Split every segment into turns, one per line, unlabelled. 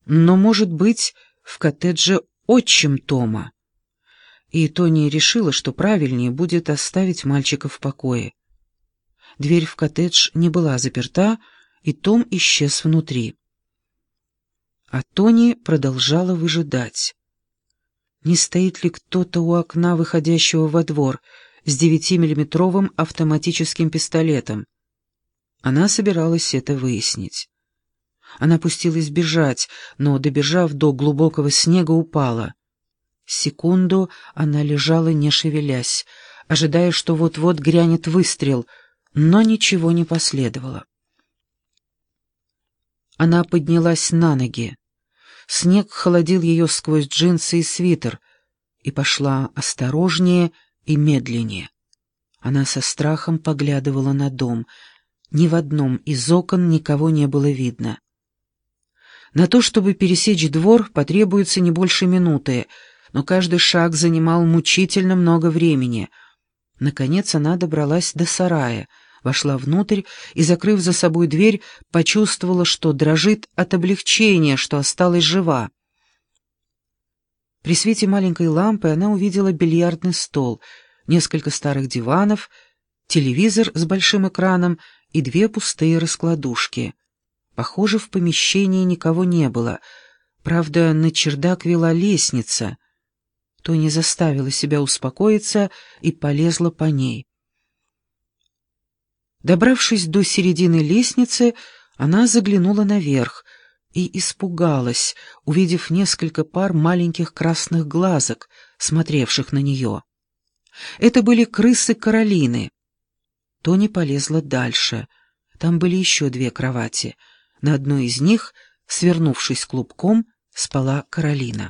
Но, может быть, в коттедже отчим Тома. И Тони решила, что правильнее будет оставить мальчика в покое. Дверь в коттедж не была заперта, и Том исчез внутри. А Тони продолжала выжидать. Не стоит ли кто-то у окна, выходящего во двор, с 9-миллиметровым автоматическим пистолетом? Она собиралась это выяснить. Она пустилась бежать, но, добежав до глубокого снега, упала. Секунду она лежала, не шевелясь, ожидая, что вот-вот грянет выстрел, но ничего не последовало. Она поднялась на ноги. Снег холодил ее сквозь джинсы и свитер, и пошла осторожнее и медленнее. Она со страхом поглядывала на дом. Ни в одном из окон никого не было видно. На то, чтобы пересечь двор, потребуется не больше минуты, но каждый шаг занимал мучительно много времени. Наконец она добралась до сарая, вошла внутрь и, закрыв за собой дверь, почувствовала, что дрожит от облегчения, что осталась жива. При свете маленькой лампы она увидела бильярдный стол, несколько старых диванов, телевизор с большим экраном и 2 пустые раскладушки. Похоже, в помещении никого не было. Правда, на чердак вела лестница. Тони заставила себя успокоиться и полезла по ней. Добравшись до середины лестницы, она заглянула наверх и испугалась, увидев несколько пар маленьких красных глазок, смотревших на нее. Это были крысы Каролины. Тони полезла дальше. Там были еще 2 кровати. На одной из них, свернувшись клубком, спала Каролина.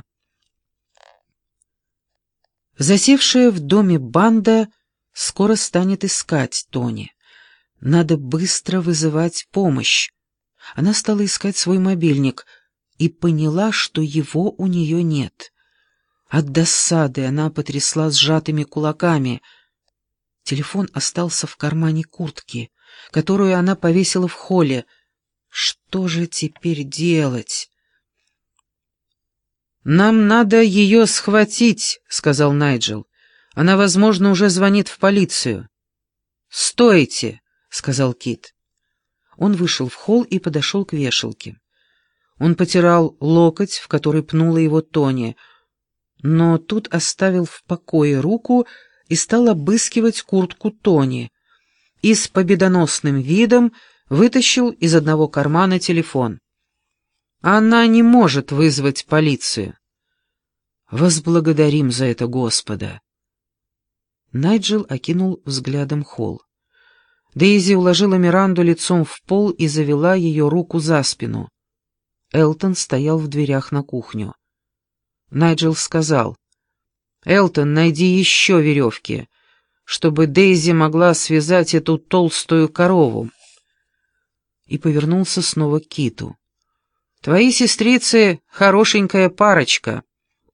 Засевшая в доме банда скоро станет искать Тони. Надо быстро вызывать помощь. Она стала искать свой мобильник и поняла, что его у нее нет. От досады она потрясла сжатыми кулаками. Телефон остался в кармане куртки, которую она повесила в холле. Что же теперь делать? «Нам надо ее схватить», — сказал Найджел. «Она, возможно, уже звонит в полицию». «Стойте», — сказал Кит. Он вышел в холл и подошел к вешалке. Он потирал локоть, в который пнула его Тони, но тут оставил в покое руку и стал обыскивать куртку Тони и с победоносным видом вытащил из одного кармана телефон. «Она не может вызвать полицию». «Возблагодарим за это Господа». Найджел окинул взглядом холл. Дейзи уложила Миранду лицом в пол и завела ее руку за спину. Элтон стоял в дверях на кухню. Найджел сказал: «Элтон, найди еще веревки, чтобы Дейзи могла связать эту толстую корову». И повернулся снова к Киту. «Твои сестрицы — хорошенькая парочка».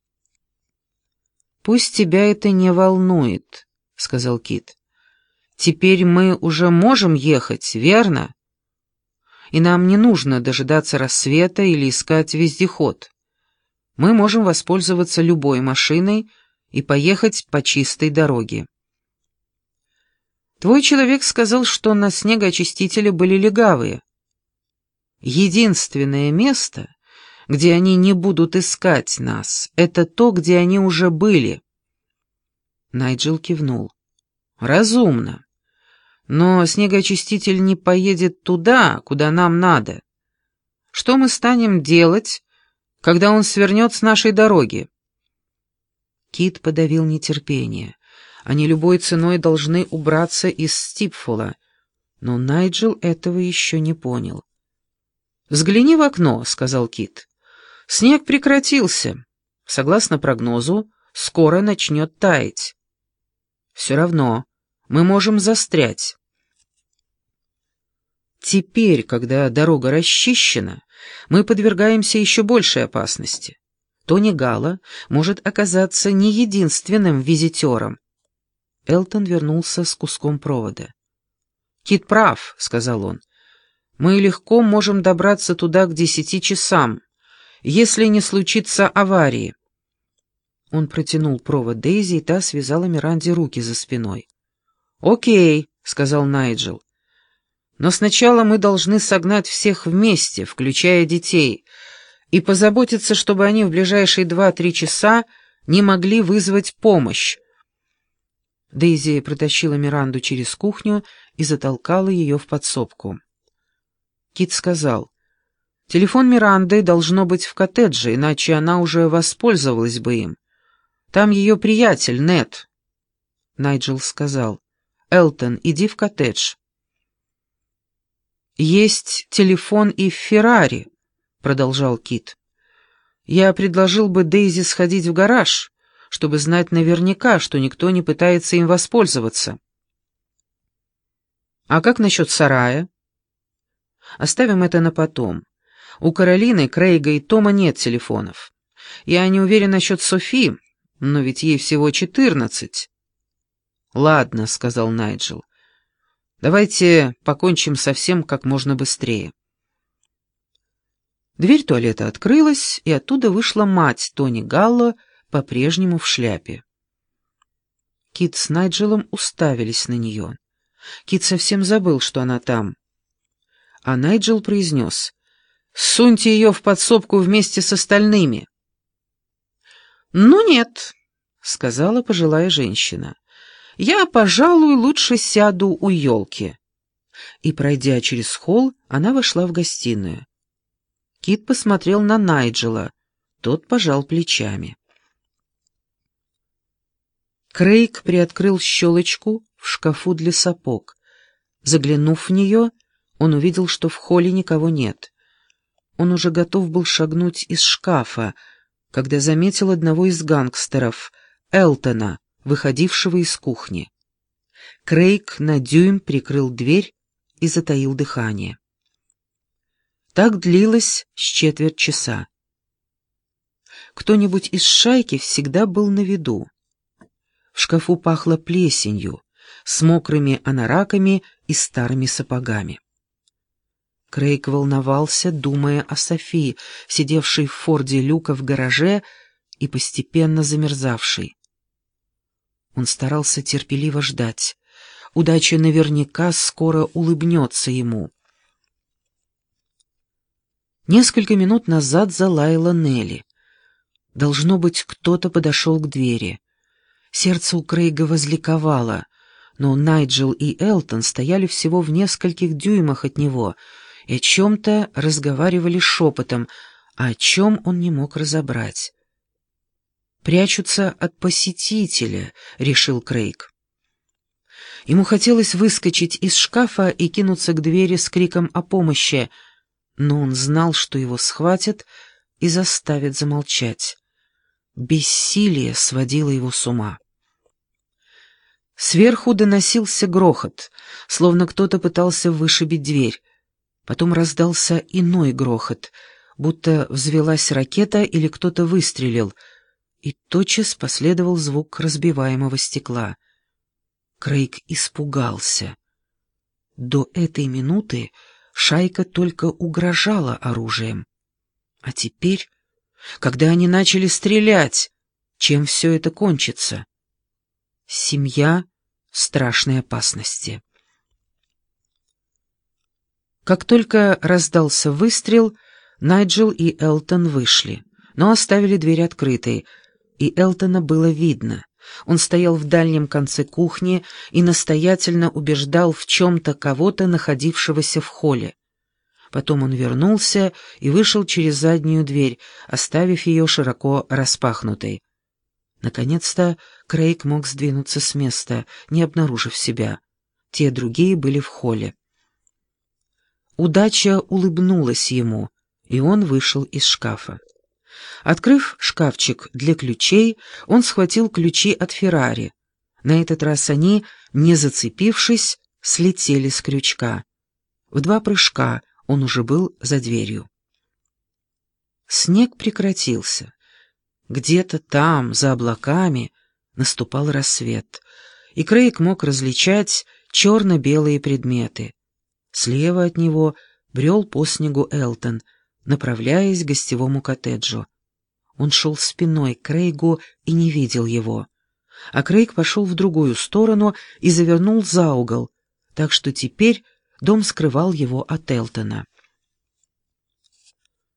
«Пусть тебя это не волнует», — сказал Кит. «Теперь мы уже можем ехать, верно? И нам не нужно дожидаться рассвета или искать вездеход. Мы можем воспользоваться любой машиной и поехать по чистой дороге». «Твой человек сказал, что на снегоочистителе были легавые. Единственное место, где они не будут искать нас, это то, где они уже были». Найджел кивнул. «Разумно. Но снегоочиститель не поедет туда, куда нам надо. Что мы станем делать, когда он свернет с нашей дороги?» Кит подавил нетерпение. Они любой ценой должны убраться из Стипфола, но Найджел этого еще не понял. «Взгляни в окно», — сказал Кит. «Снег прекратился. Согласно прогнозу, скоро начнет таять. Все равно мы можем застрять. Теперь, когда дорога расчищена, мы подвергаемся еще большей опасности. Тони Галла может оказаться не единственным визитером». Элтон вернулся с куском провода. «Кит прав», — сказал он. «Мы легко можем добраться туда к 10 часам, если не случится аварии». Он протянул провод Дейзи, и та связала Миранде руки за спиной. «Окей», — сказал Найджел. «Но сначала мы должны согнать всех вместе, включая детей, и позаботиться, чтобы они в ближайшие 2-3 часа не могли вызвать помощь». Дейзи протащила Миранду через кухню и затолкала ее в подсобку. Кит сказал: «Телефон Миранды должно быть в коттедже, иначе она уже воспользовалась бы им. Там ее приятель, Нед». Найджел сказал: «Элтон, иди в коттедж». «Есть телефон и в Феррари», — продолжал Кит. «Я предложил бы Дейзи сходить в гараж, чтобы знать наверняка, что никто не пытается им воспользоваться». «А как насчет сарая?» «Оставим это на потом. У Каролины, Крейга и Тома нет телефонов. Я не уверен насчет Софи, но ведь ей всего 14. «Ладно», — сказал Найджел. «Давайте покончим со всем как можно быстрее». Дверь туалета открылась, и оттуда вышла мать Тони Галло, по-прежнему в шляпе. Кит с Найджелом уставились на нее. Кит совсем забыл, что она там. А Найджел произнес: «Суньте ее в подсобку вместе с остальными». «Ну нет», — сказала пожилая женщина. «Я, пожалуй, лучше сяду у елки». И, пройдя через холл, она вошла в гостиную. Кит посмотрел на Найджела. Тот пожал плечами. Крейг приоткрыл щелочку в шкафу для сапог. Заглянув в нее, он увидел, что в холле никого нет. Он уже готов был шагнуть из шкафа, когда заметил одного из гангстеров, Элтона, выходившего из кухни. Крейг на дюйм прикрыл дверь и затаил дыхание. Так длилось с четверть часа. Кто-нибудь из шайки всегда был на виду. В шкафу пахло плесенью, с мокрыми анораками и старыми сапогами. Крейг волновался, думая о Софии, сидевшей в форде Люка в гараже и постепенно замерзавшей. Он старался терпеливо ждать. Удача наверняка скоро улыбнется ему. Несколько минут назад залаяла Нелли. Должно быть, кто-то подошел к двери. Сердце у Крейга возликовало, но Найджел и Элтон стояли всего в нескольких дюймах от него и о чем-то разговаривали шепотом, а о чем он не мог разобрать. «Прячутся от посетителя», — решил Крейг. Ему хотелось выскочить из шкафа и кинуться к двери с криком о помощи, но он знал, что его схватят и заставят замолчать. Бессилие сводило его с ума. Сверху доносился грохот, словно кто-то пытался вышибить дверь. Потом раздался иной грохот, будто взвелась ракета или кто-то выстрелил, и тотчас последовал звук разбиваемого стекла. Крейг испугался. До этой минуты шайка только угрожала оружием. А теперь, когда они начали стрелять, чем все это кончится? Семья в страшной опасности. Как только раздался выстрел, Найджел и Элтон вышли, но оставили дверь открытой, и Элтона было видно. Он стоял в дальнем конце кухни и настоятельно убеждал в чем-то кого-то, находившегося в холле. Потом он вернулся и вышел через заднюю дверь, оставив ее широко распахнутой. Наконец-то Крейг мог сдвинуться с места, не обнаружив себя. Те другие были в холле. Удача улыбнулась ему, и он вышел из шкафа. Открыв шкафчик для ключей, он схватил ключи от Феррари. На этот раз они, не зацепившись, слетели с крючка. В 2 прыжка он уже был за дверью. Снег прекратился. Где-то там, за облаками, наступал рассвет, и Крейг мог различать черно-белые предметы. Слева от него брел по снегу Элтон, направляясь к гостевому коттеджу. Он шел спиной к Крейгу и не видел его. А Крейг пошел в другую сторону и завернул за угол, так что теперь дом скрывал его от Элтона.